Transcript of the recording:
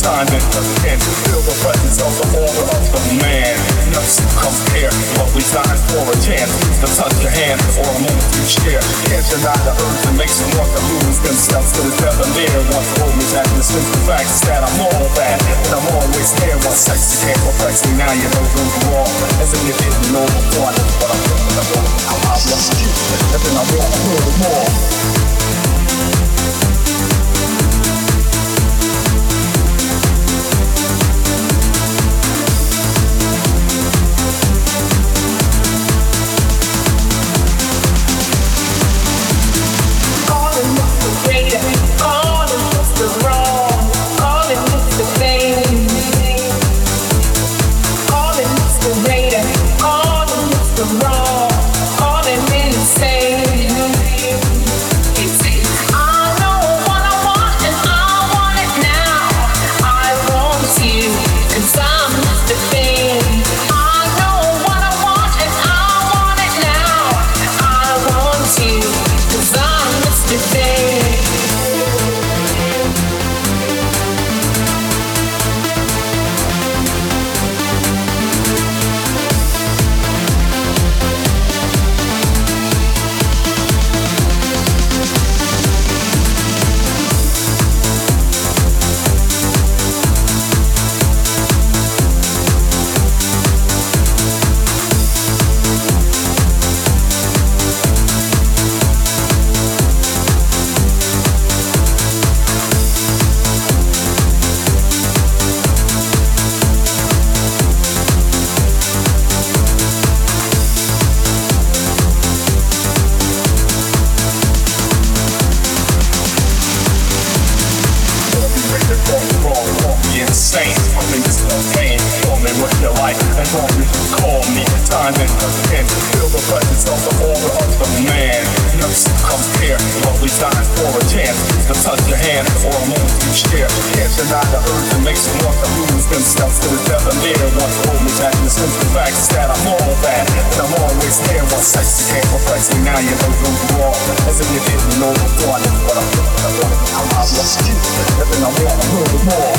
time and again. Feel the presence of the order of the man. No compare, but we signed for a chance. To touch your hand or a moment to share. Can't deny the urge that makes them want to lose themselves to the devil near. Once told me that the simple fact is that I'm all that. And I'm always there. One sex you can't perplex me. Now you know who's wrong. As if you didn't know before. But I'm lost you. And then I want a little more. Now you know who's wrong. As if you didn't know before. But I'm lost you. And then I want a little more.